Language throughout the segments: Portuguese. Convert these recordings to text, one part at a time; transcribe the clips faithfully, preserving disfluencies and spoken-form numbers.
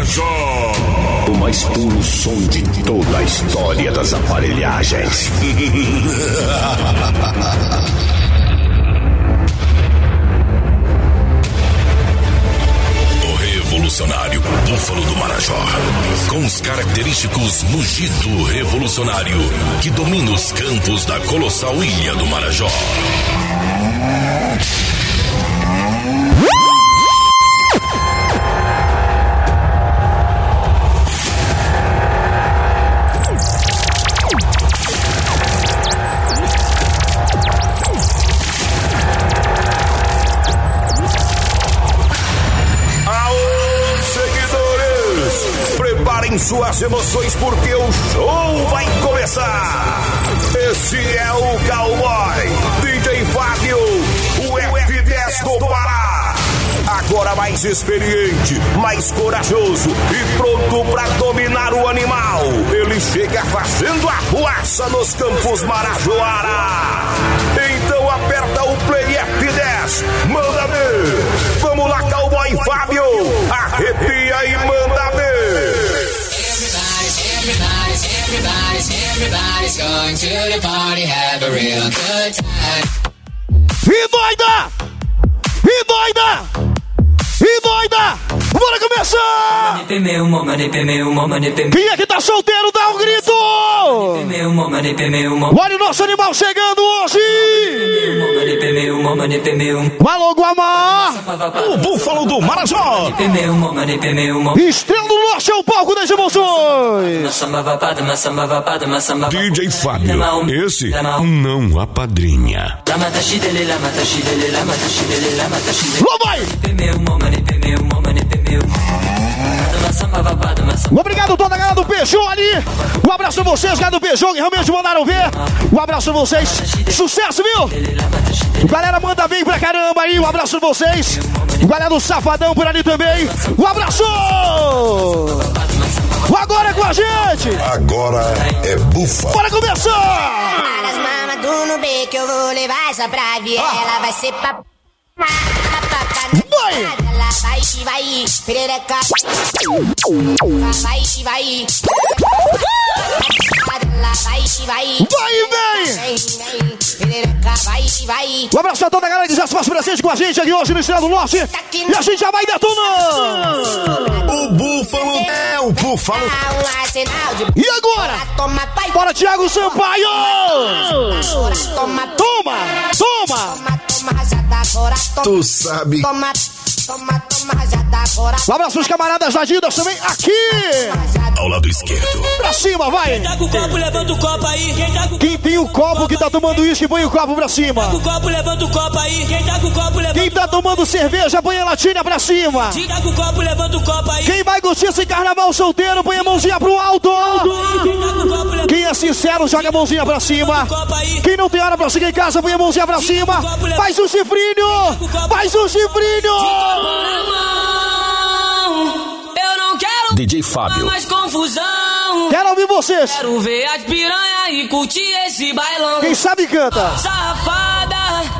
Marajó. O mais puro som de toda a história das aparelhagens. Revolucionário Búfalo do Marajó, com os característicos mugido revolucionário que domina os campos da colossal ilha do Marajó. Suas emoções, porque o show vai começar. Esse é o Cowboy D J Fábio, o F dez do Pará. Agora mais experiente, mais corajoso e pronto pra dominar o animal. Ele chega fazendo a ruaça nos campos Marajoara. Então aperta o play F dez, manda ver. Vamos lá, Cowboy Fábio, arrepia e manda ver. Everybody's, everybody's going to the party, have a real good time. E doida! E doida! E doida! Bora começar! Quem é que tá solteiro, dá um grito! Olha o nosso animal chegando hoje! Alô, Guamá! O Búfalo do Marajó! Estrela do Norte é o palco das emoções! D J Fábio, esse não apadrinha. Lá vai! Obrigado toda a galera do Peugeot ali. Um abraço a vocês, galera do Peugeot, que realmente mandaram ver. Um abraço a vocês. Sucesso, viu? Galera, manda bem pra caramba aí. Um abraço a vocês. Galera do Safadão por ali também. Um abraço! Agora é com a gente. Agora é Búfalo. Bora começar! Para as mamas do Nubê que eu vou levar essa pra viela. Vai ser pra... Vai! Ela vai que vai, perereca. Vai que vai. Ela vai que vai. Vai e vem! Perereca, vai que vai. Um abraço a toda a galera que já se faz presente com a gente aqui hoje no Estrela do Norte. E a gente já vai detonando! O Búfalo é o Búfalo. E agora? Bora, Thiago Sampaio! Toma, Toma! Toma! toma, rajada agora. Tu sabe. Toma, toma, toma, rajada agora. Um abraço pros camaradas da Didas também aqui! Ao lado esquerdo. Pra cima, vai! Quem tá com o copo, levanta o copo aí. Quem tá com Quem tem o copo que tá tomando uísque, põe o copo pra cima. o copo, levanta o copo aí. Quem tá com o copo, levanta Quem tá tomando cerveja, põe a latinha pra cima. Quem tá com o copo, levanta o copo aí. Quem vai curtir esse carnaval solteiro, põe a mãozinha pro alto. Quem tá com o copo, levanta Quem é sincero, joga a mãozinha pra cima. o copo aí. Quem não tem hora pra seguir em casa, põe a mãozinha pra cima. Faz o chifrinho! Faz o chifrinho! Eu não quero D J Fábio. mais confusão. Quero ouvir vocês. Quero ver as piranha e curtir esse bailão. Quem sabe canta. Safada,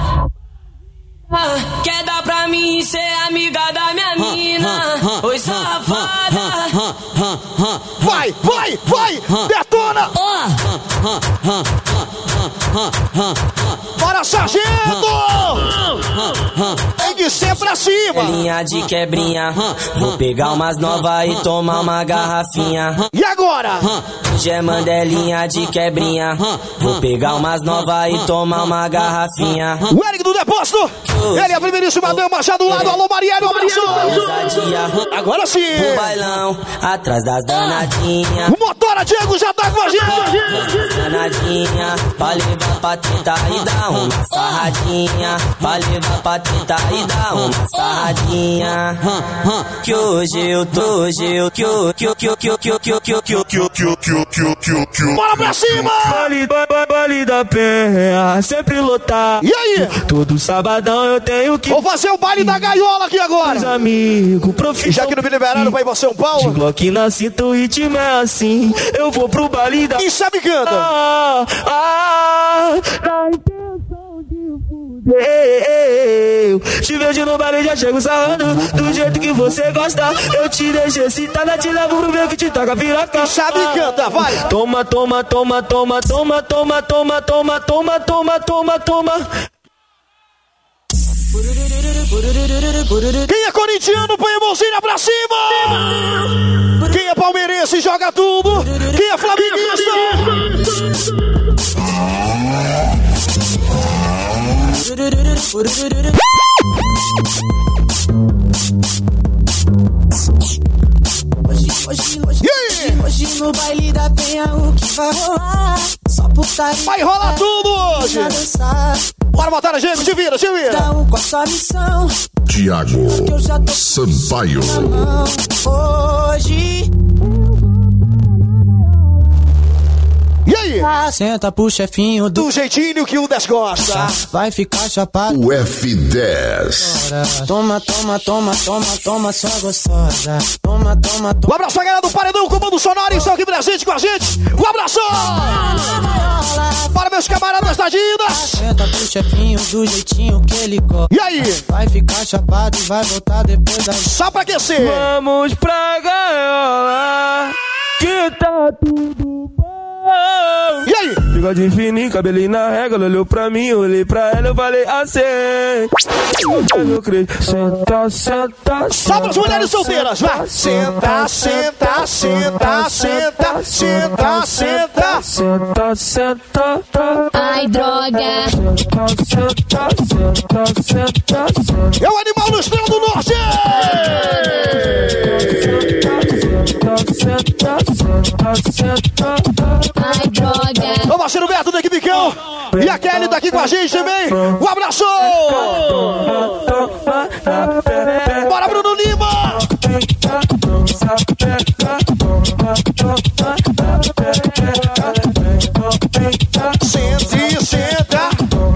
quer dar pra mim ser amiga da minha mina? Oi, safada. Vai, vai, vai! Detona! Bora, sargento! Tem que ser pra cima! Linha de quebrinha, vou pegar umas novas e tomar uma garrafinha. E agora? Hoje é mandelinha de quebrinha, vou pegar umas novas e tomar uma garrafinha. O Eric do Depósito! Ele é a primeiríssima dama, já do lado. Alô, Marielle, um abraço! Agora sim! O bailão, atrás das danadinhas. O Motora Diego já tá com a gente! Danadinha, pra levar pra tentar e dar uma sarradinha. Pra levar pra tentar e dar uma sarradinha. Que hoje eu tô, hoje eu que eu que eu que eu que eu que eu que eu que eu que eu que eu que eu que eu que eu que eu que eu. Bora pra cima! Baile, baile da Penha, sempre lotado. E aí? Todo sabadão eu tenho que... Vou fazer o baile da gaiola aqui agora! Meus amigos, E profissão... já que não me liberaram pra ir pra São De Paulo, Glock na cinta, o ritmo é assim. Eu vou pro baile da... quem sabe canta! Ah, ah, na intenção de fuder. Eu te vejo no baile, já chego sarrando do jeito que você gosta. Eu te deixo excitada, te levo pro meu que te taca piroca. Sabe, canta, vai. Toma, toma, toma, toma, toma, toma, toma, toma, toma, toma, toma, toma. Quem é corintiano, põe a mãozinha pra cima. Quem é palmeirense, joga tudo. Quem é flamenguista? Hoje, hoje, hoje, yeah. hoje no baile da penha o que vai rolar? Só putaria. Vai rolar tudo hoje. Bora botar a gente, te vira, te vira. Cada um com a sua missão. Tiago Sampaio. Hoje. E aí? Senta pro chefinho do, do jeitinho que o desgosta. Vai ficar chapado. O F dez. Toma, toma, toma, toma, toma, sua gostosa. Toma, toma, toma. Um abraço pra galera do Paredão, comando sonoro, estão aqui presente com a gente. Um abraço! Para meus camaradas da Didas. Senta pro chefinho do jeitinho que ele gosta. E aí? Vai ficar chapado e vai voltar depois da... Só pra aquecer. Vamos pra gaiola, que tá tudo bom. E aí? Bigode fininho, cabelinho na régua. Ela olhou pra mim, eu olhei pra ela, eu falei assim. Eu creio. Senta, senta, só pras mulheres solteiras, vai. Senta, senta, senta, senta, senta, senta. Senta, senta. Ai, droga. Senta, senta, senta, senta, senta. É o animal no Estrela do Norte. Senta, senta, senta. Ai, droga. O parceiro Beto da equipe Cão. E a Kelly tá aqui com a gente também. Um abraço. Bora, Bruno Lima. Senta e senta.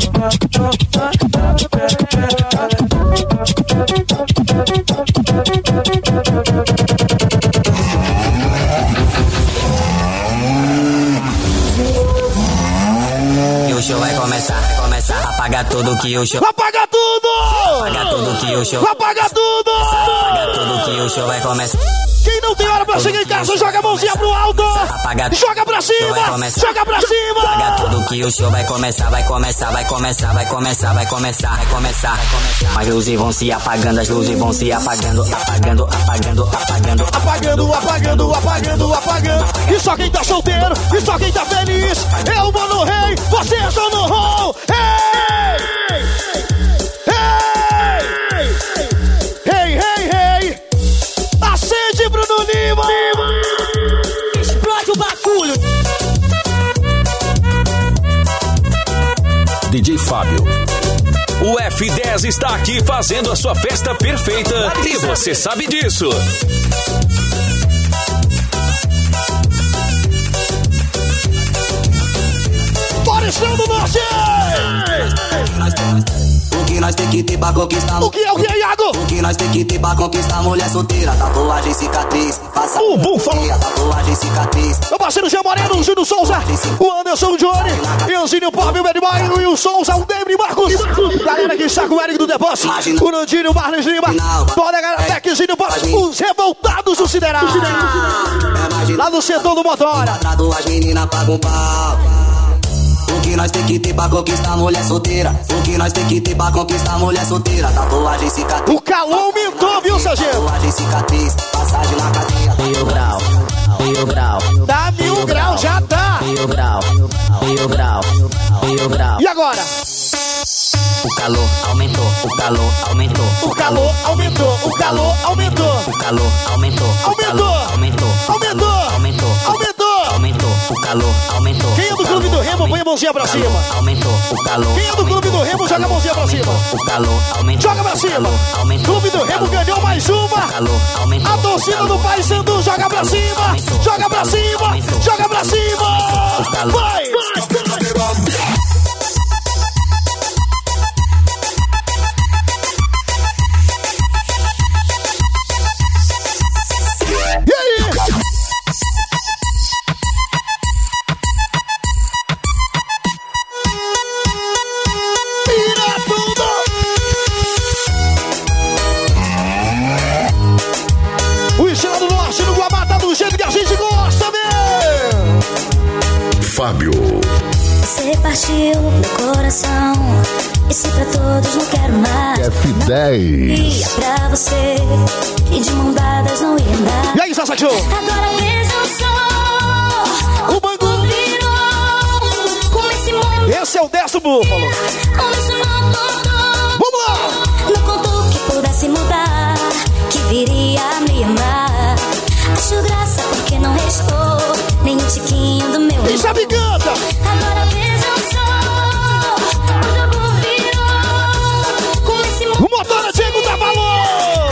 E o show vai começar, vai começar. Apaga tudo que o show. Apaga tudo! Apaga tudo que o show. Apaga tudo! Apaga tudo que o show vai começar. Quem não tem hora pra chegar em casa, joga a mãozinha pro alto! Joga pra cima! Joga pra cima! Apaga tudo que o show vai começar, vai começar, vai começar, vai começar, vai começar, vai começar, vai começar. As luzes vão se apagando, as luzes vão se apagando, apagando, apagando, apagando, apagando, apagando, apagando, apagando. E só quem tá solteiro, e só quem tá feliz. É o Mano Rei, você é só no hall. Ei! Ei! Ei, ei, ei! Acende, Bruno Lima! Explode o bagulho! D J Fábio. O F dez está aqui fazendo a sua festa perfeita e você sabe disso. Bora, Estrela do Norte! O que nós tem que ter pra conquistar? O que é o que é, Iago? O que nós tem que ter pra conquistar? Mulher solteira, tatuagem, cicatriz. Passa o búfalo. Tatuagem, cicatriz. Meu parceiro Jean Moreno, o Júnior Souza, o Anderson Johnny, Ianzinho Pop, o Bedmaio e o Souza, o David Marcos. Galera que está com o Eric do Deboche, o Nandinho, o Marles Lima, toda a galera Techzinho Pop, os revoltados do Sideral. Lá no setor do Motora. As meninas pagam pau. O que nós tem que ter pra conquistar mulher solteira? O que nós tem que ter pra conquistar mulher solteira? Tatuagem, cicatriz. O calor aumentou, viu, Sargento? Tatuagem, cicatriz, passagem na cadeia. Meio grau, meio grau. Dá mil, mil grau, grau, já tá. Meio grau, meio grau, meio grau. E agora? O calor aumentou, o calor aumentou. O calor aumentou, o calor aumentou. O calor aumentou, aumentou, aumentou, aumentou, aumentou, aumentou, aumentou. O calor aumentou. Quem é do clube do Remo, põe a mãozinha pra cima. Aumentou, o calor. Quem é do clube do Remo, joga a mãozinha pra cima. O calor aumentou. Joga pra cima. Clube do Remo ganhou mais uma. A torcida do Paysandu joga pra cima. Joga pra cima. Joga pra cima. Vai. Tira tudo! do jeito que a gente gosta, meu! Fábio. Você partiu meu coração. E se pra todos não quero mais. F dez. Ia pra você, que de mão dadas não ia andar. E aí, Sassatio? Agora vejam só. O banco virou. Como esse mundo. Esse é o décimo búfalo. Como esse mundo. Vamos lá! Não contou que pudesse mudar. Que viria a me amar. Acho graça porque não restou nem um tiquinho do meu. E sabe, canta! Agora vejam só. O jogo virou. Como esse mundo. O motor antigo dá valor!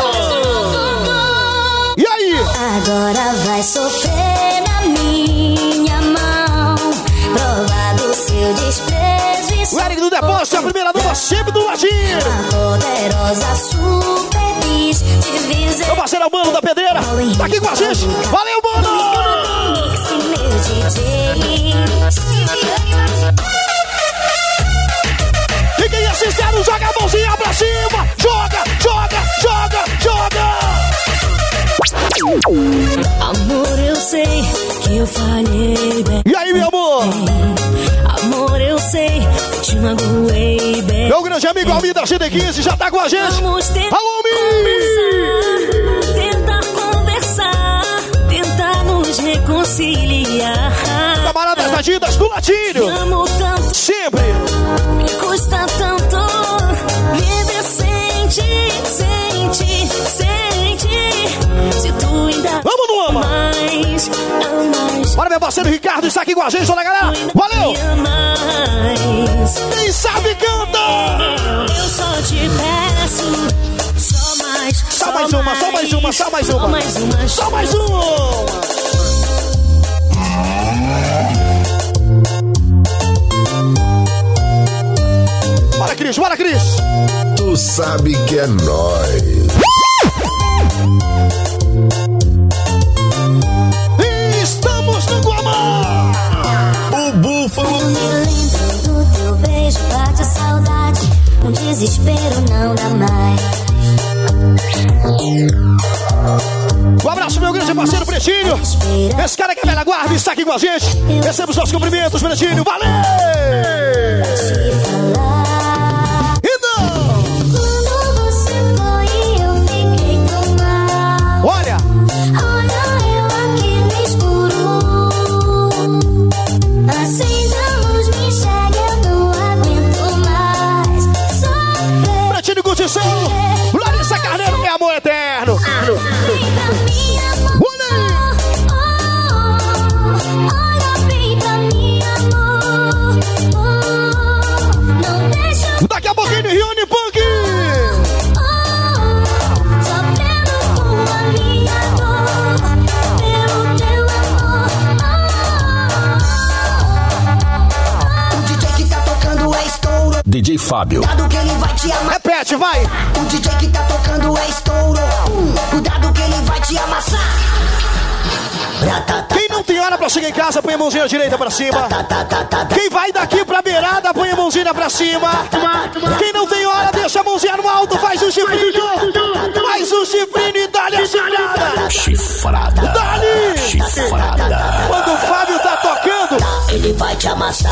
E aí? Agora vai sofrer na minha mão. Provar do seu desprezo e o Eric do Depósito é a primeira dama sempre do ladinho. a poderosa super bis divisa. Meu parceiro é o Mano da Pedreira. Tá aqui com a gente. Valeu, Mano! Meu D J. E quem é sincero, joga a mãozinha pra cima. Joga, joga, joga, joga. Amor, eu sei que eu falhei bem. E aí, meu amor? Amor, eu sei que te magoei bem. Meu grande amigo Almir da G D quinze já tá com a gente. Vamos tentar Alô, conversar, tentar conversar, tentar nos reconciliar. Camaradas Adidas do Latinho. Te amo tanto, sempre. me custa tanto viver sem ti, sem ti, sem ti. Se tu ainda Vamos no ama. mais, amas, Bora, meu parceiro Ricardo está aqui com a gente, toda a galera. Valeu. mais. Quem sabe canta. Eu só te peço, só mais, Só mais uma, só mais uma, só mais uma. Só mais uma, Só mais uma. Bora, Cris, bora, Cris. Tu sabe que é nóis. Estamos no Guamá. O Búfalo. Me lembro do teu beijo, bate a saudade. Um desespero não dá mais. Um abraço, meu grande parceiro Pretinho. Esse cara que é velha guarda está aqui com a gente. Receba os nossos cumprimentos, Pretinho. Valeu! E não! Quando você foi, eu fiquei tão mal. Olha! Olha eu aqui no escuro. Acendamos, me enxerga, eu não aguento mais. Sofrer. Pretinho Curtição. Larissa Carneiro, é amor eterno. Vem pra mim, amor. Olha bem pra mim, amor. Não deixa eu Daqui a pouquinho, Rione Punk. sofrendo com a minha dor. Pelo teu amor. O D J que tá tocando é estouro. D J Fábio. Cuidado que ele vai te amar. Repete, vai. O D J que tá tocando é estouro. Hum, Cuidado que ele vai te amassar. Quem não tem hora pra chegar em casa, põe a mãozinha direita pra cima. Quem vai daqui pra beirada, põe a mãozinha pra cima. Quem não tem hora, deixa a mãozinha no alto, faz o chifrinho. Faz o chifrinho e dá-lhe a chifrada. Chifrada. Dá-lhe. Chifrada. Quando o Fábio tá tocando, Ele vai te amassar.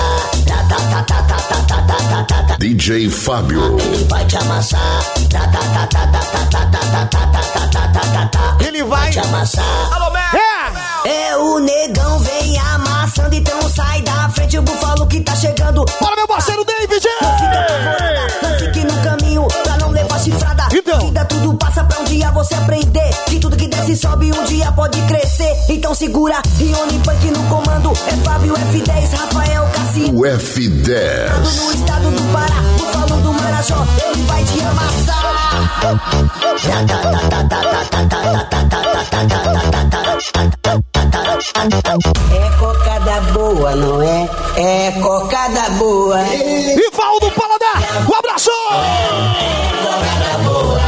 D J Fábio. Ele vai te amassar. ele vai. Te amassar. É! É o negão vem amassando, então sai da frente o búfalo que tá chegando. Bora, meu parceiro David! Não fica apavorada, não fique no caminho pra não levar chifrada. Então. A vida tudo passa pra um dia você aprender. Que tudo que desce sobe um dia pode crescer. Então segura, Rione Punk no comando. É Fábio F dez, Rafael Cassi. O F dez. No estado do Pará, búfalo do Marajó, ele vai te amassar. É cocada boa, não é? É cocada boa. E Valdo Paladar, um abraço! É cocada boa.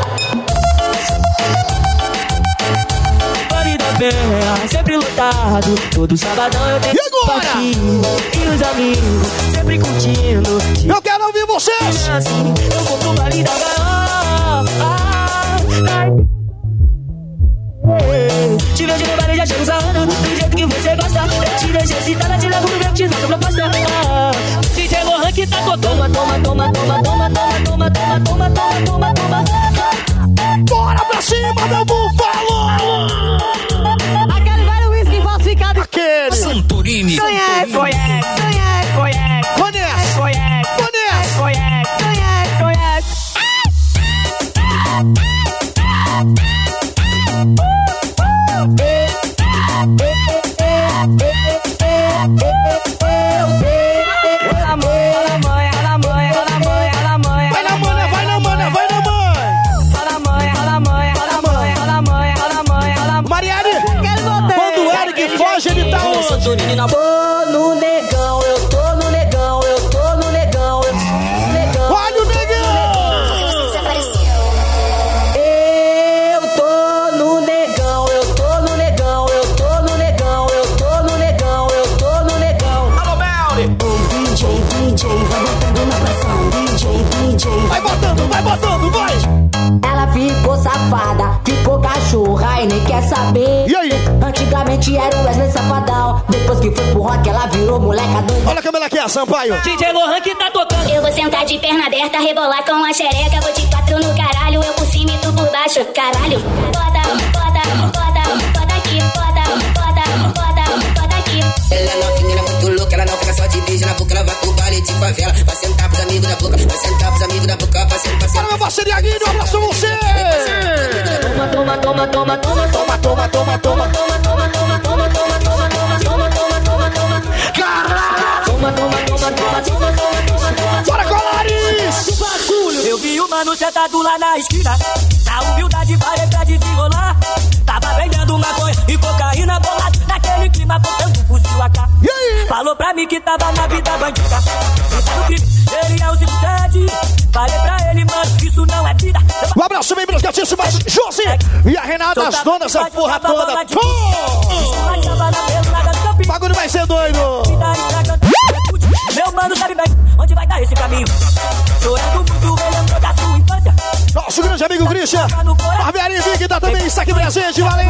Pode dar terra, sempre lotado. Todo sabadão eu tenho E agora? partinho. E os amigos sempre curtindo. Eu quero ouvir vocês! Assim, eu compro o vale da garrafa. Te vejo no baile, já emergência, tá te levo no meu te dou proposta. D J Lohan que tá tocando. Toma, toma, toma, toma, toma, toma, toma, toma, toma, toma, toma, toma. Bora pra cima, meu búfalo! Aquele velho whisky falsificado. Aquele! Santorini! Conhece, conhece, conhece, conhece. Conhece! Conhece, Conhece! conhece, conhece, conhece. Vai na mana, vai na mana, vai na mãe! Mariane, quando o Eric foge, ele tá onde? Tô no negão, eu tô no negão, eu tô no negão, eu tô no negão. Olha o negão! Eu tô no negão, eu tô no negão, eu tô no negão, eu tô no negão, eu tô no negão. Alô, Melly! D J, D J, vai botando na pressão. D J, D J, Vai botando, vai botando, vai! ela ficou safada, ficou cachorra e nem quer saber. E aí? Antigamente era o Wesley Safadão, depois que foi pro rock ela virou moleca doida. Olha como ela quer, Sampaio! D J Lohan que tá tocando. Eu vou sentar de perna aberta, rebolar com a xereca. Vou de quatro no caralho, eu por cima e tu por baixo. Caralho, bota, bota, bota, bota aqui, bota, bota, bota, bota aqui. Ela é novinha, ela é muito louca, ela não fica só de beijo na boca, ela vai pro baile de favela. Vai sentar pros amigos da boca, vai sentar pros amigos da boca, vai sentar, vai sentar. Olha meu parceiro Iaguinho, um abraço a você! Toma, toma, toma, toma, toma, Toma, toma, toma, toma! toma, toma, toma, toma, toma, toma, toma, toma, toma, toma, toma. Caralho! Toma, toma, toma, toma, toma, toma, toma. Bora, Colares! Eu vi o mano sentado lá na esquina. Na humildade parei pra desenrolar. Tava vendendo maconha e cocaína bolado. Naquele clima botando fuzil A K. E aí? Falou pra mim que tava na vida bandida. Tá no crime, ele é o cinco sete. Falei pra ele, mano, isso não é vida. Um abraço bem pros gatíssimas Josi e a Renata, as donas da porra toda. O bagulho vai ser doido. Meu mano sabe bem onde vai dar esse caminho. Chorando muito, ele lembrou da sua infância. Nosso grande amigo Christian, Barbearia Vic tá também está aqui presente, valeu!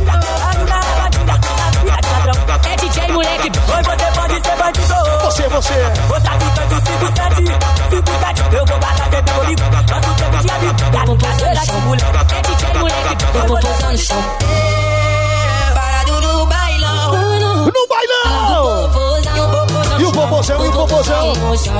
É D J, moleque, hoje você pode ser bandido. Você, você. Outra vida do cinco sete, cinco sete, eu vou guardar sempre comigo. Nosso tempo de amigo, dá no caseira de mulher. É D J, moleque, eu vou posando no chão. Parado no bailão. No bailão! E o popozão, e o popozão.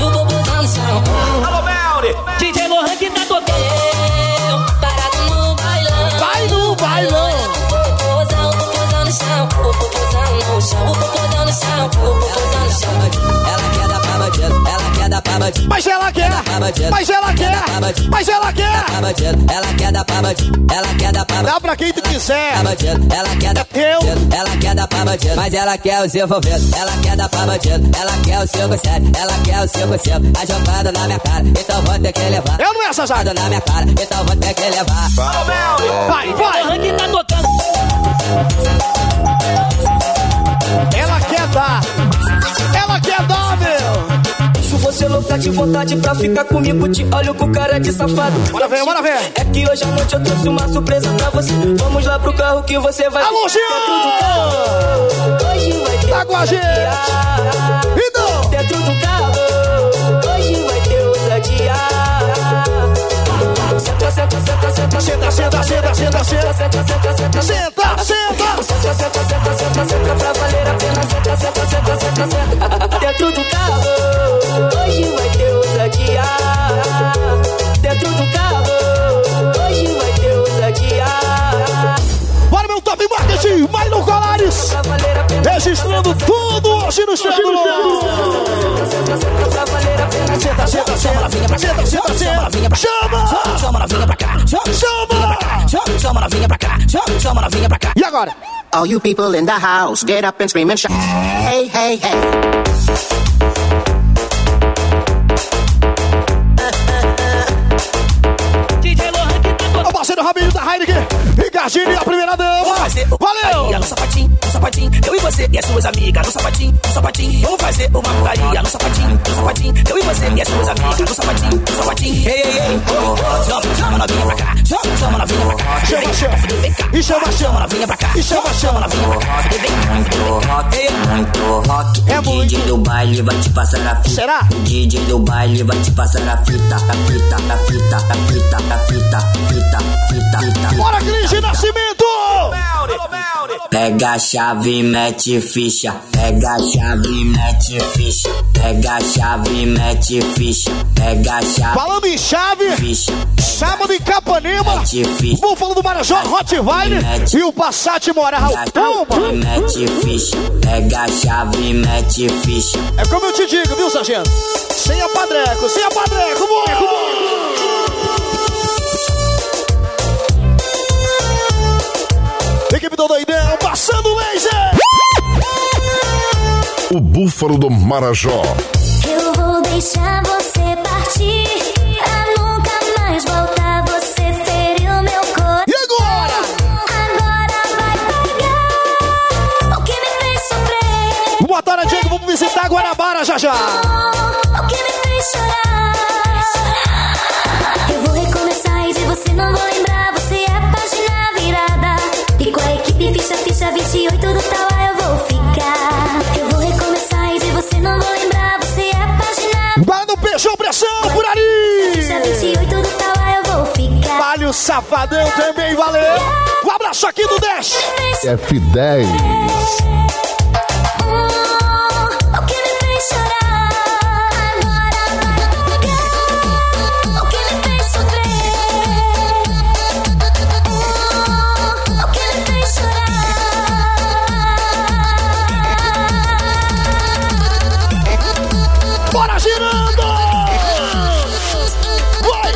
Alô, Melly! D J Lohan que tá tocando. Parado no bailão. Vai no bailão! Popozão, popozão no chão. Popozão no chão. Popozão no chão. Popozão no chão. Ela quer dar pra bandido. Ela quer dar pra bandido. Mas ela quer! Mas ela quer! Mas ela quer! Ela quer dar pra bandido. Ela quer dar pra bandido. Dá pra quem tu quiser! Ela quer dar teu! Ela quer dar pra bandido. Mas ela quer os envolvidos. Ela quer dar pra bandido. Ela quer o cinco sete. Ela quer o cinco cinco. Tá jogando na minha cara. Então vou ter que levar. Eu não é essa já! Jogando na minha cara. Então vou ter que levar. Alô, Melly! Vai, vai! Lohan que tá tocando. Ela quer dar! Ela quer dar, meu! Se você louca de vontade pra ficar comigo, te olho com cara de safado. Bora ver, bora ver! É que hoje à noite eu trouxe uma surpresa pra você. Vamos lá pro carro que você vai. Alô, Jean! Hoje vai ter. Tá com a gente! Então! Dentro do carro, hoje vai ter ousadia. Senta, senta, senta, senta, Senta, senta, senta, senta, senta! senta, senta, senta, Senta, senta! Senta, senta, senta, senta, senta, pra valer a pena. Senta, senta, senta, senta, senta. Dentro do carro, hoje vai ter ousadia. Dentro do carro, hoje vai ter ousadia. Bora, meu top marketing! Mailon Colares! Pra valer a pena. Registrando tudo hoje no Estado. Senta, senta, pra valer a pena. Senta, senta, senta! Senta, senta, senta! Chama! Chama novinha pra cá. Chama! Chama novinha pra cá. Chama novinha pra cá. E agora? All you people in the house, get up and scream and shout. Hey, hey, hey. D J Lohan que tá tocando. O parceiro Rabinho da Heineken. Ricardinho, a primeira dama. Valeu! No sapatinho, no sapatinho. Eu e você você e as suas amigas no sapatinho, no sapatinho. Vamos fazer uma putaria no sapatinho, no sapatinho. Eu e você e as suas amigas no sapatinho, no sapatinho. Ei, ei, ei, oh, oh, chama, chama novinha pra cá, chama, chama novinha pra cá. Chama, chama, vem cá. E chama, chama novinha pra cá. E chama, chama novinha pra cá. Vem muito rock, muito rock. É muito. O D J do baile vai te passar a fita. Será? O D J do baile vai te passar a fita, a fita, a fita, a fita, a fita, fita, fita, fita. Bora, Cris Nascimento! Pega a chave, mete ficha. Pega a chave, mete ficha. Pega a chave, mete ficha. Pega a chave. Falando em chave, ficha. Sábado em Capanema, Búfalo do Marajó, Rottweiler e o Passat Moral. Toma! Mete ficha. Pega a chave, mete ficha. É como eu te digo, viu, sargento? Sem a padreco, sem a padreco, boa! Equipe do Doidão, passando laser! O Búfalo do Marajó. Eu vou deixar você partir, pra nunca mais voltar. Você feriu meu coração. E agora? Agora vai pegar o que me fez sofrer. Boa tarde, Diego, vamos visitar Guanabara já já. O que me fez chorar. Eu vou recomeçar e de você não vou lembrar. Você é a página virada. E com a equipe ficha, ficha vinte e oito do tal eu vou ficar. Eu vou recomeçar e de você não vou lembrar. Você é a página. Vai no Peixão Pressão, por ali! Ficha vinte e oito do tal eu vou ficar. Vale o Safadão também, valeu! Um abraço aqui do Dash! F dez. O que me fez chorar. Agora vai pegar o que me fez sofrer. O que me fez chorar. Bora girando! Vai!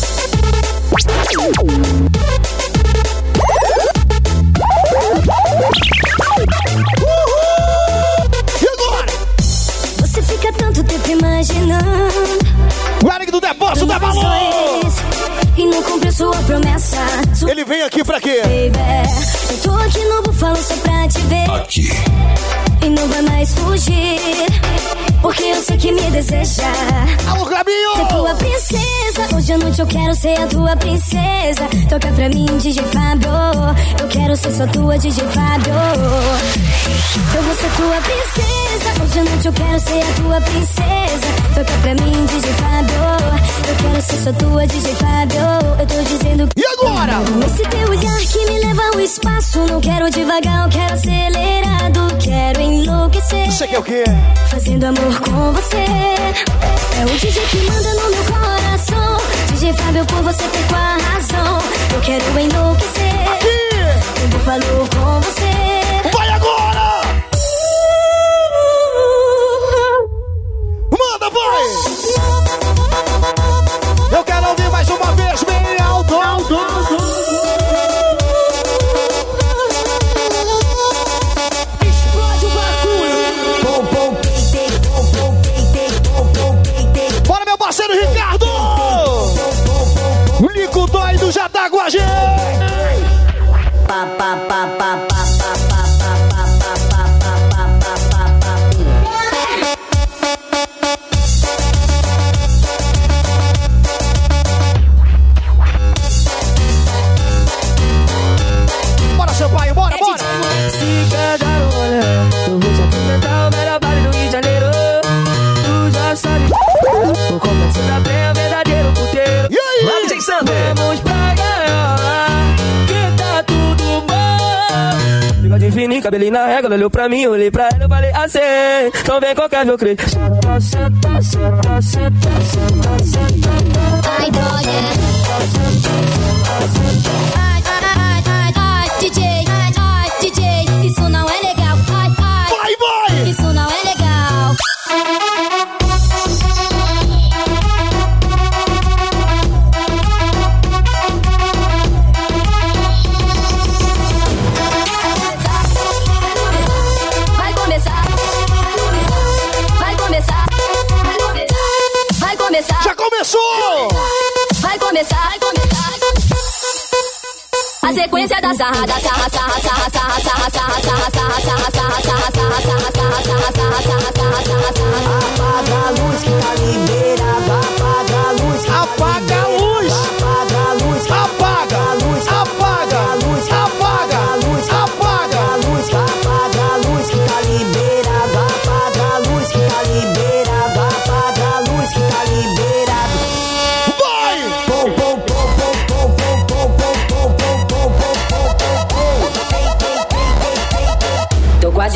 Uhul! E agora? Você fica tanto tempo imaginando. O Eric do Depósito da Valor! E não cumpriu sua promessa. Sua Ele vem aqui pra quê? baby. Eu tô aqui no Búfalo só pra te ver. Aqui. E não vai mais fugir, porque eu sei que me deseja. Alô, Clebinho! Ser tua princesa, hoje à noite eu quero ser a tua princesa. Toca pra mim, D J Fábio. Eu quero ser só tua, D J Fábio. Eu vou ser tua princesa, hoje à noite eu quero ser a tua princesa. Toca pra mim, D J Fábio. Eu quero ser só tua, D J Fábio. Eu tô dizendo que... E agora? Esse teu olhar que me leva ao espaço. Não quero devagar, eu quero acelerado. Quero enlouquecer. Você quer o quê? Fazendo amor com você. É o D J que manda no meu coração. D J Fábio, por você ter com a razão. Eu quero enlouquecer. Aqui! Quando falou com você. Vai agora! Manda, vai! Eu quero ouvir mais uma vez bem alto, alto, alto. Explode o bagulho. Bora, meu parceiro Ricardo! O Nico doido já tá com a gente! Pa, pa, pa, pa, pa. Bora, seu pai, bora, bora! Se cada olha, eu vou te apresentar o melhor baile do Rio de Janeiro. Tu já sabe, vou conversando a bem, o verdadeiro puteiro. E aí? Lá, D J Sander. Vamos pra gaiola, que tá tudo bom. Bigode fininho, cabelinho na régua, olhou pra mim, olhei pra ela, eu falei assim. Então vem qualquer meu creio. Senta, senta, senta, senta, senta, senta. Ai, droga. Ai, ai, ai, ai, D J, ai, ai, D J, isso não é legal. Ai, ai, vai, vai! Isso não é legal. Vai começar. Vai começar. Vai começar. Já começou! Vai começar, vai começar. A sequência da sarra, da sarra, sarra, sarra, sarra, sarra, sarra, sarra, sarra, sarra, sarra, sarra,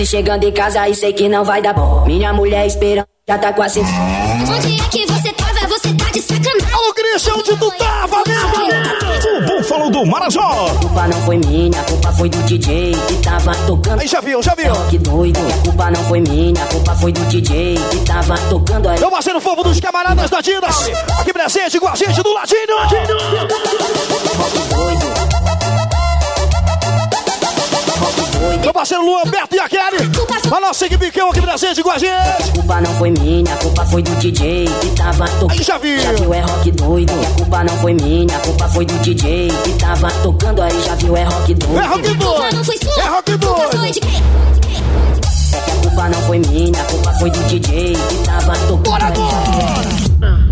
quase chegando em casa e sei que não vai dar bom. Minha mulher esperando, já tá quase. Onde é que você tava? Você tá de sacanagem. Alô, Christian, onde tu tava, meu? O Búfalo do Marajó. A culpa não foi minha, a culpa foi do D J que tava tocando. Aí já viu, já viu. Que doido, a culpa não foi minha, a culpa foi do D J que tava tocando aí. Meu parceiro fofo dos camaradas da Dinas, aqui presente com a gente do Ladinho. Meu parceiro Luan, Beto e a Kelly, a nossa equipe que aqui presente com a gente. A culpa não foi minha, a culpa foi do D J que tava tocando. Aí já viu. Já viu, é rock doido. A culpa não foi minha, a culpa foi do D J que tava tocando aí. Já viu, é rock doido. É rock doido. É rock doido. A culpa não foi minha, a culpa foi do D J que tava tocando. Bora agora!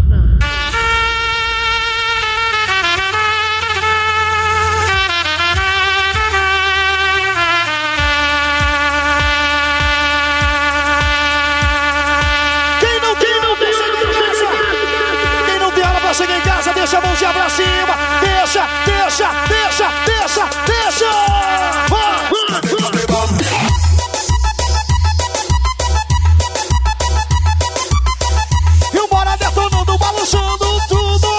Chega em casa, deixa a mãozinha pra cima. Deixa, deixa, deixa, deixa, deixa. E o bora detonando, balançando tudo.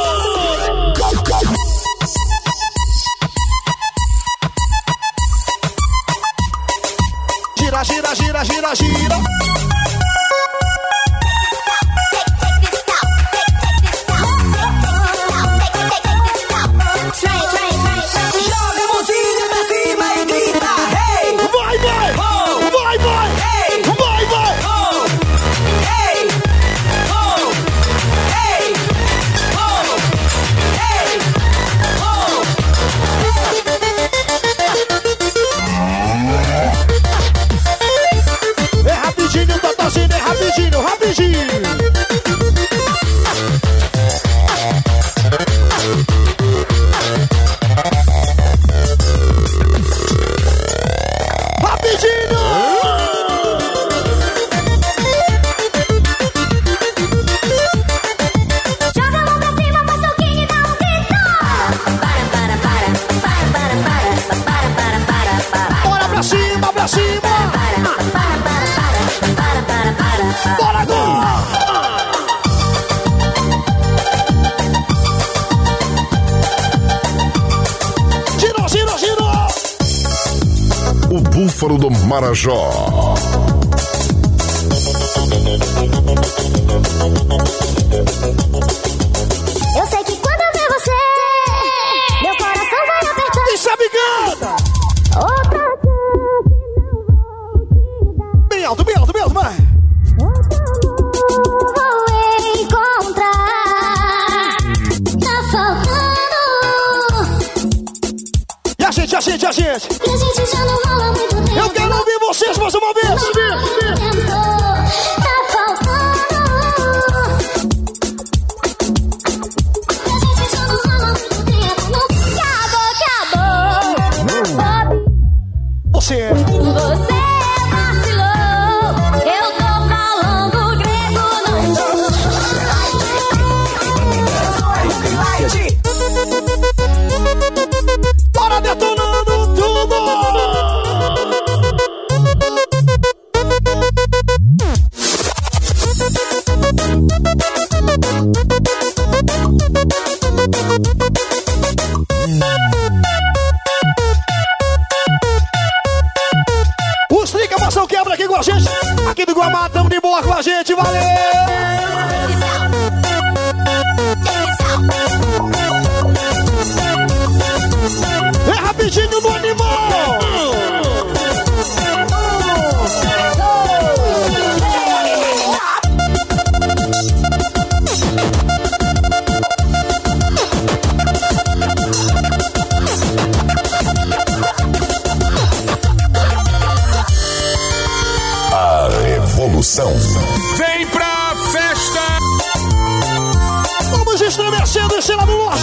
Gira, gira, gira, gira, gira. Búfalo do Marajó. Eu sei que quando eu ver você, meu coração vai apertar. E sabe canta! Outra chance. Bem alto, bem alto, bem alto, vai! Vou encontrar. Tá faltando. E a gente, a gente, a gente! E a gente já não rola muito tempo. Eu quero ouvir vocês mais uma vez! Tá faltando. E a gente já não rola muito tempo. Acabou, acabou. Você! Você vacilou. Eu tô falando grego, não tô. Bora detonando tudo! Os Trica Mação Quebra aqui com a gente. Aqui do Guamá, tamo de boa com a gente, valeu! É rapidinho do animal! A revolução. Vem pra festa! Vamos estremecendo esse lado norte!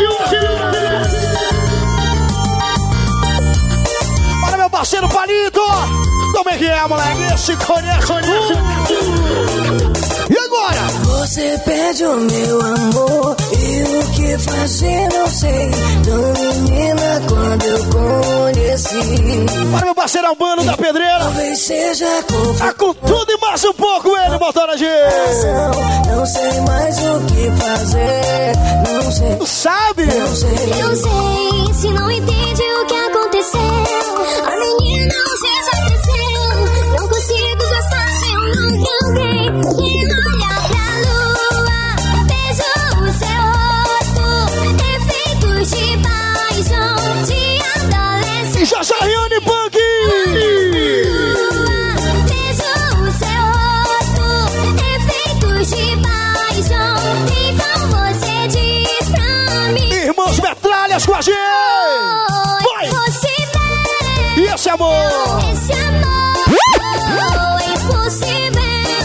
Para meu parceiro Palito! Como é que é, moleque? Esse conhece tudo! E agora? Você pede o meu amor e o que fazer não sei. Tão menina quando eu conheci. Para meu parceiro Albano da Pedreira. Talvez seja a com tudo e mais um pouco ele, motora G. Não sei mais o que fazer. Não sei. Sabe? Não sei. Eu sei, se não entende o que aconteceu. A menina já cresceu. Não consigo gostar de um nome alguém. Quem olha pra lua, vejo o seu rosto. Efeitos de paixão, de adolescente. E já já Rione Punk. Vejo o seu rosto. Efeitos de paixão. Então você diz pra mim. Irmãos Metralhas com a gente. Vai. E esse amor? Esse amor é impossível.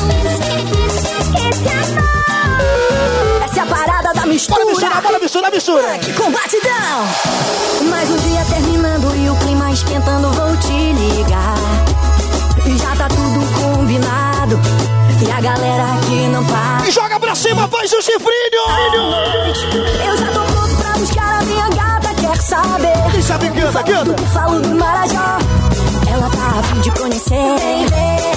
Esse amor. Essa é a parada da mistura. Bora misturar, bora misturar, mistura. Que combatidão. Mais um dia terminando e o clima esquentando, vou te ligar. E já tá tudo combinado. E a galera aqui não para. E joga pra cima, faz o chifrinho. Eu já tô pronto pra buscar a minha gata. Quer saber? Quem sabe canta, canta. Que falo do Marajó. Ela tá a fim de conhecer. Vem ver.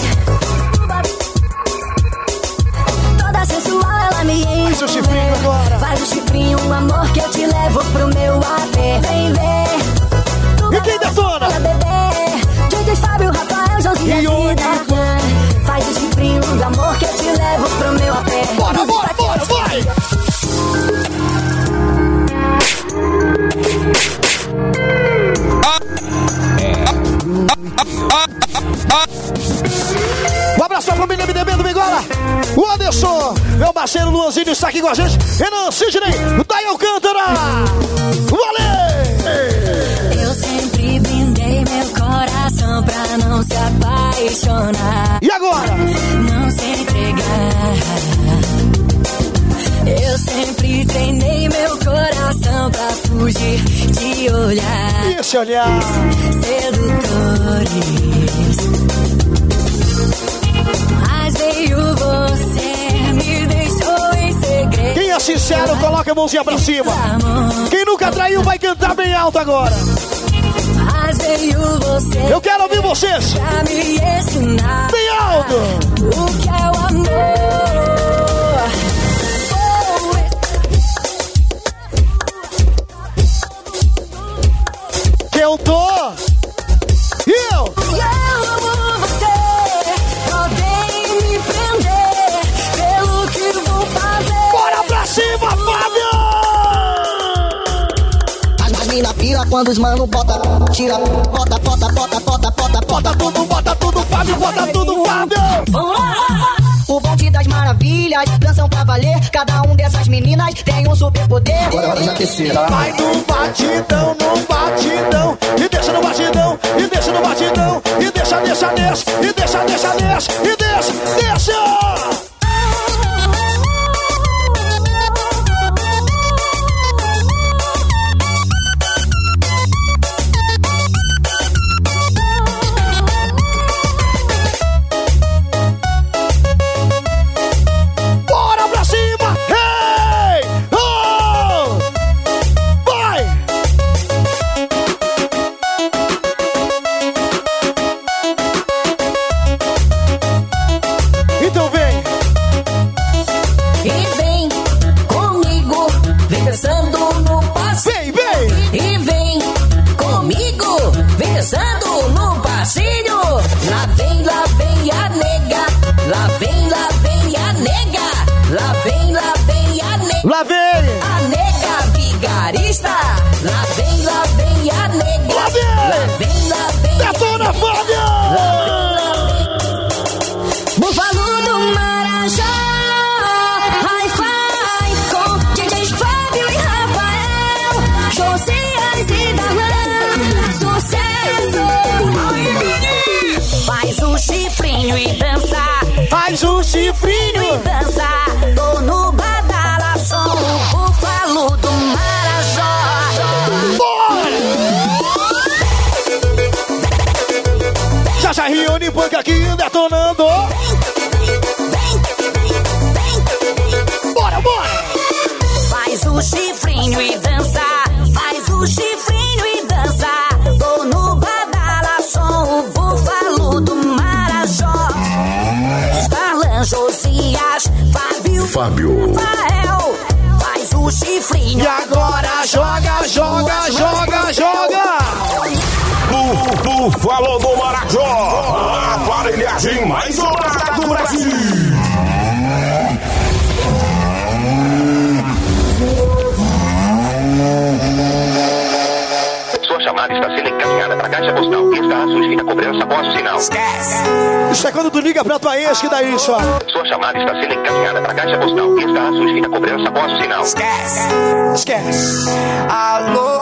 Toda sensual ela me enche. Faz o chifrinho agora. Faz o chifrinho, um amor que eu te levo pro meu A P. Vem ver. E quem detona? Bebê. D J Fábio, Rafael, Josinha e Cidadã. Faz o chifrinho, um amor que eu te levo pro meu A P. Bora, bora, bora, vai. Um abraço à família M D B do Bigola. O Anderson, meu parceiro Luanzinho está aqui com a gente. Renan Sidney, o Daí Alcântara. Valeu! Eu sempre brindei meu coração pra não se apaixonar. E agora? Não se entregar. Eu sempre treinei meu coração pra fugir de olhar. E esse olhar? Sedutores. Mas veio você, me deixou em segredo. Quem é sincero, coloca a mãozinha pra cima. Quem nunca traiu vai cantar bem alto agora. Mas veio você. Eu quero ouvir vocês. Pra me ensinar bem alto. O que é o amor. Que eu tô. E eu? Eu amo você. Podem me prender pelo que vou fazer. Bora pra cima, Fábio! As mina pira quando os mano bota, tira, bota, bota, bota, bota, bota, bota tudo, bota tudo, Fábio, bota tudo, Fábio! O bonde das maravilhas, dançam pra valer. Cada um dessas meninas tem um super poder. Agora é hora de aquecer. Vai no batidão, no batidão. E deixa no batidão, e deixa no batidão. E deixa, deixa, deixa. E deixa, deixa, deixa. E deixa, deixa. Lá vem a nega vigarista. Lá vem, lá vem a nega. Lá vem, lá vem, lá vem. Detona, Fábio! Búfalo do Marajó. Hi-Fi com D Js Fábio e Rafael. Josias e Darlan. Sucesso. Faz um chifrinho e dança. Faz um chifrinho e dança. Tô no badala, sou o búfalo do Marajó. Bora! Já já Rione Punk aqui detonando. Fábio. Faz o chifrinho. E agora joga, joga, joga, joga. Búfalo do Marajó. A aparelhagem mais barata do Brasil. Sua chamada está sendo encaminhada para a caixa postal e está sujeita a cobrança após o sinal. Esquece. Isso é quando tu liga pra tua ex que dá isso, ó. Sua chamada está sendo encaminhada para a caixa postal e está sujeita a cobrança após o sinal. Esquece. Esquece. Alô.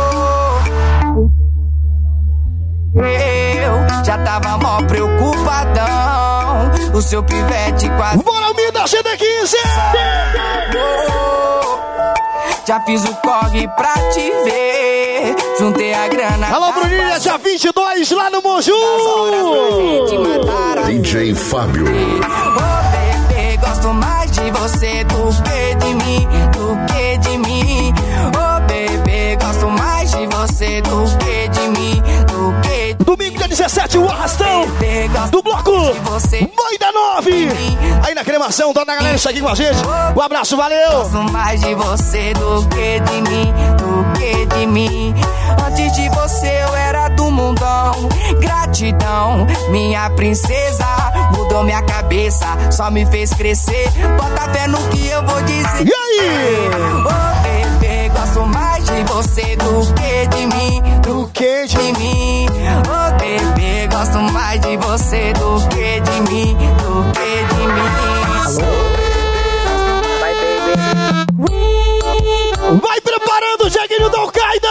Eu já tava mó preocupadão. O seu pivete quase. Bora, Mida, C D quinze! Já fiz o corre pra te ver. Juntei a grana. Alô, Bruninha, dia vinte e dois lá no Moju. D J Fábio. Ô bebê, gosto mais de você do que de mim, do que de mim. Ô bebê, gosto mais de você do que de mim, do que de mim. Domingo, dia dezessete, o arrastão do bloco Mãe da Nove. Aí na cremação, toda a galera está aqui com a gente. Um abraço, valeu. Gosto mais de você do que de mim, do que de mim. Antes de você eu era do mundão. Gratidão, minha princesa. Mudou minha cabeça, só me fez crescer. Bota fé no que eu vou dizer. E aí? Ô bebê, gosto mais de você do que de mim, do que de mim. Ô bebê, gosto mais de você do que de mim, do que de mim. Vai, baby. Vai preparando o Jaguinho do Al-Qaeda.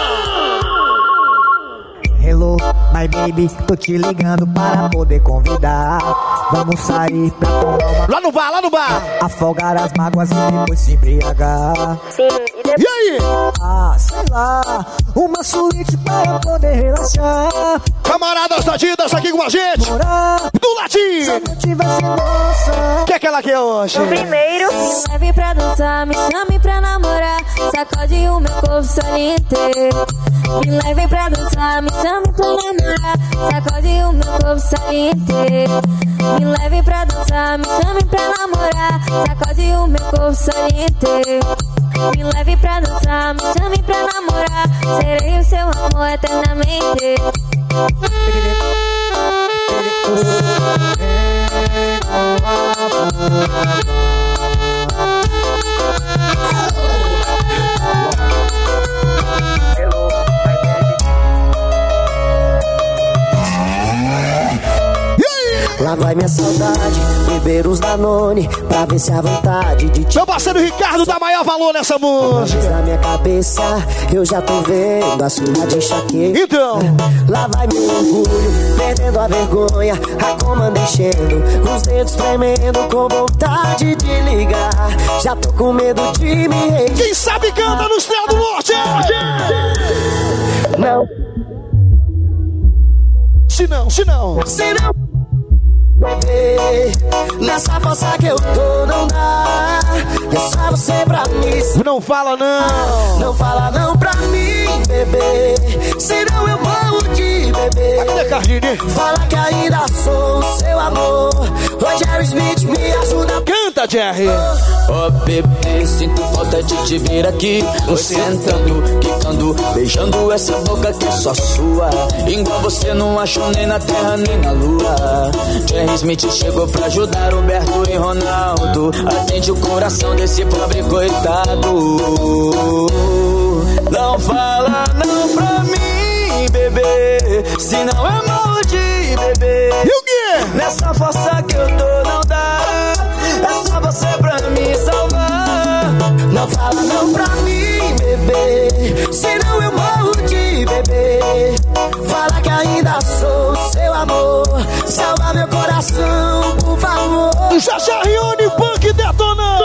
Hello, my baby, tô te ligando para poder convidar. Vamos sair pra tomar uma... Lá no bar, lá no bar. Afogar as mágoas e depois se embriagar. Sim, e depois... E aí? Ah, sei lá, uma suíte para poder relaxar. Camaradas da Didas aqui com a gente. Morar do latim. Se não tivesse nossa. O que é que ela quer hoje? No primeiro. Me leve pra dançar, me chame pra namorar. Sacode o meu corpo saliente. Me leve pra dançar, me chame pra namorar. Sacode o meu corpo saliente. Me leve pra dançar, me chame pra namorar. Sacode o meu corpo saliente. Me leve pra dançar, me chame pra namorar. Serei o seu amor eternamente. Lá vai minha saudade, beber os Danone, pra ver se a vontade de te... Meu parceiro Ricardo dá maior valor nessa música. Na minha cabeça, eu já tô vendo a sua de enxaqueca. Então, lá vai meu orgulho, perdendo a vergonha, a comanda enchendo, os dedos tremendo com vontade de ligar. Já tô com medo de me... Quem sabe canta no Estrela do Norte. Não. Se não, se não. Se não. Bebê, nessa força que eu tô não dá. É só você pra mim. Não fala não. Não fala não pra mim, bebê. Senão eu morro de bebê. Cadê Cardini? Fala que ainda sou o seu amor. Ô Jerry Smith, me ajuda. Canta, Jerry. Ô oh, bebê, sinto falta de te ver aqui. Você sentando, quicando, beijando essa boca que é só sua. Igual você não achou nem na terra nem na lua. Jerry Smith chegou pra ajudar Roberto e Ronaldo. Atende o coração desse pobre coitado. Não fala não pra mim, bebê, senão eu morro de bebê. E o quê? Nessa força que eu tô não dá. É só você pra me salvar. Não fala não pra mim, bebê, senão eu morro de bebê. Fala que ainda sou seu amor. Salva meu coração, por favor. Já já reúne punk detonando.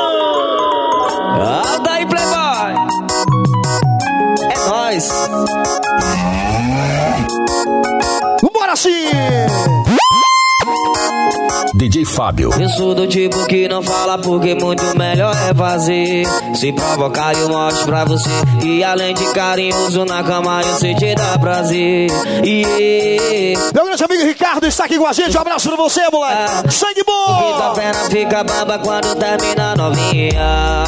Ah, daí, playboy. É nóis. Bora sim. D J Fábio. Eu sou do tipo que não fala porque muito melhor é fazer. Se provocar eu mostro pra você. E além de carinhoso na cama eu sei te dar prazer. Yeah. Meu grande amigo Ricardo está aqui com a gente. Um abraço pra você, moleque. Sangue bom! Porque tua perna fica bamba quando termina novinha.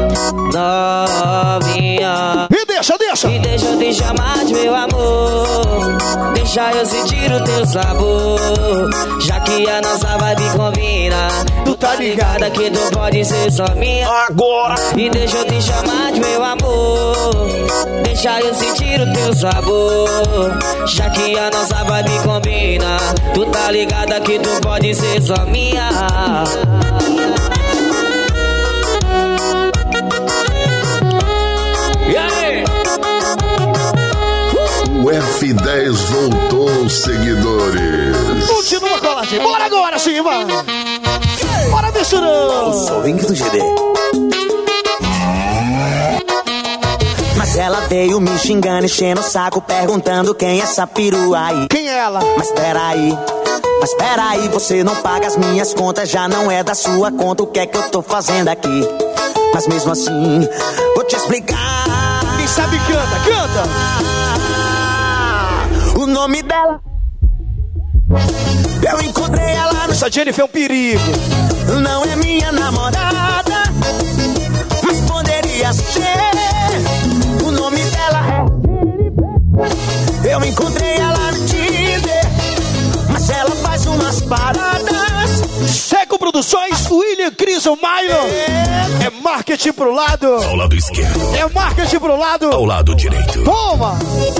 Novinha. E deixa, deixa. E deixa eu te chamar de meu amor. Deixa eu sentir o teu sabor. Já que a nossa vibe combina. Tu tá ligada que tu pode ser só minha. Agora. E deixa eu te chamar de meu amor. Deixa eu sentir o teu sabor. Já que a nossa vibe combina. Tu tá ligada que tu pode ser só minha. E aí? O F dez voltou, seguidores. Continua com a gente. Bora agora, sim, vai. Bora, misturão. Só vem que do G D. Mas ela veio me xingando, enchendo o saco, perguntando quem é essa perua aí. Quem é ela? Mas peraí, mas peraí, você não paga as minhas contas, já não é da sua conta, o que é que eu tô fazendo aqui? Mas mesmo assim, vou te explicar. Quem sabe canta, canta. O nome dela, eu encontrei ela no... Essa Jennifer é um perigo. Não é minha namorada, mas poderia ser. O nome dela é... Eu encontrei ela no Tinder, mas ela faz umas paradas. Seco Produções, William Crison Maio. É marketing pro lado. Ao lado esquerdo. É marketing pro lado. Ao lado direito. Toma.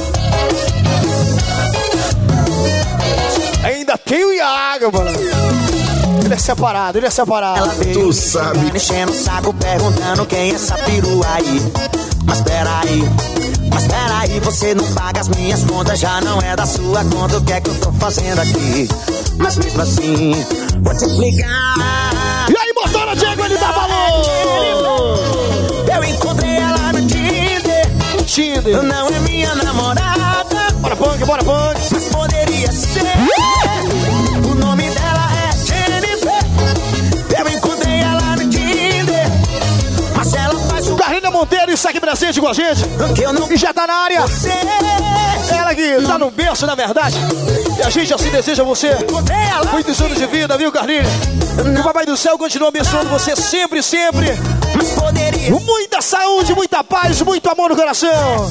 Ainda tem o Iago, mano. Ele é separado, ele é separado. Ela veio Tu sabe. enchendo o saco, perguntando quem é essa perua aí. Mas peraí, mas peraí, você não paga as minhas contas, já não é da sua conta, o que é que eu tô fazendo aqui? Mas mesmo assim, vou te explicar. E aí, motora Diego, ele dá valor. Eu encontrei ela no Tinder. Tinder. Não é minha namorada. Bora punk, bora punk. Mas poderia ser. O nome dela é Jennifer. Eu encontrei ela no Tinder. Mas ela faz o... Carlinha Monteiro está aqui presente com a gente. Que eu não... E já tá na área. Você... Ela que tá no berço, na verdade. E a gente assim deseja você muitos anos de vida, viu, Carlinhos? Que o Papai do Céu continue abençoando você sempre, sempre. Mas poderia... Muita saúde, muita paz, muito amor no coração.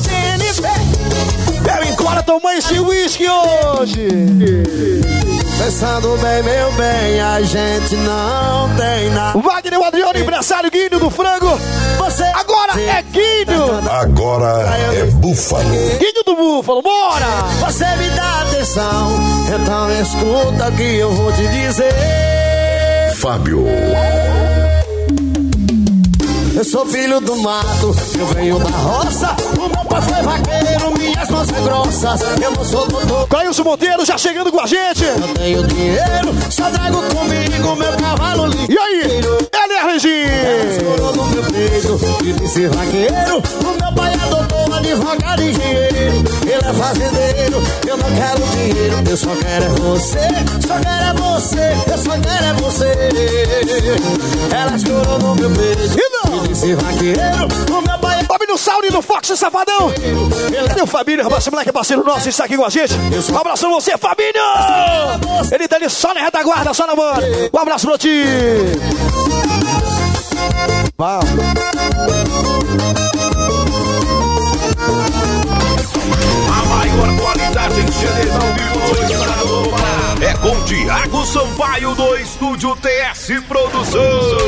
Bora tomar esse uísque hoje. Pensando bem, meu bem, a gente não tem nada. Wagner, o Adriano, empresário Guido do Frango. Você agora é Guido. Agora é Búfalo. Guido do Búfalo, bora. Você me dá atenção, então escuta o que eu vou te dizer. Fábio. Eu sou filho do mato, eu venho da roça. O meu pai foi vaqueiro, minhas mãos são grossas. Eu não sou doutor. Cailson Monteiro já chegando com a gente. Eu tenho dinheiro, só trago comigo meu cavalo lindo. E aí? Ele é Regina. Ela escorou no meu peito e disse vaqueiro. O meu pai é doutor, advogado e engenheiro. Ele é fazendeiro, eu não quero dinheiro. Eu só quero é você, só quero é você. Eu só quero é você. Ela escorou no meu peito e disse vaqueiro. O meu pai é... Fabinho Sauri no Fox, safadão. Cadê o Fabinho, rapaz? Esse moleque é parceiro nosso, está aqui com a gente. Um abraço pra você, Fabinho. Ele tá ali só na retaguarda, só na mão. Um abraço pra ti. Uau. A maior qualidade em C Ds ao vivo é com Thiago Sampaio do Estúdio T S Produções.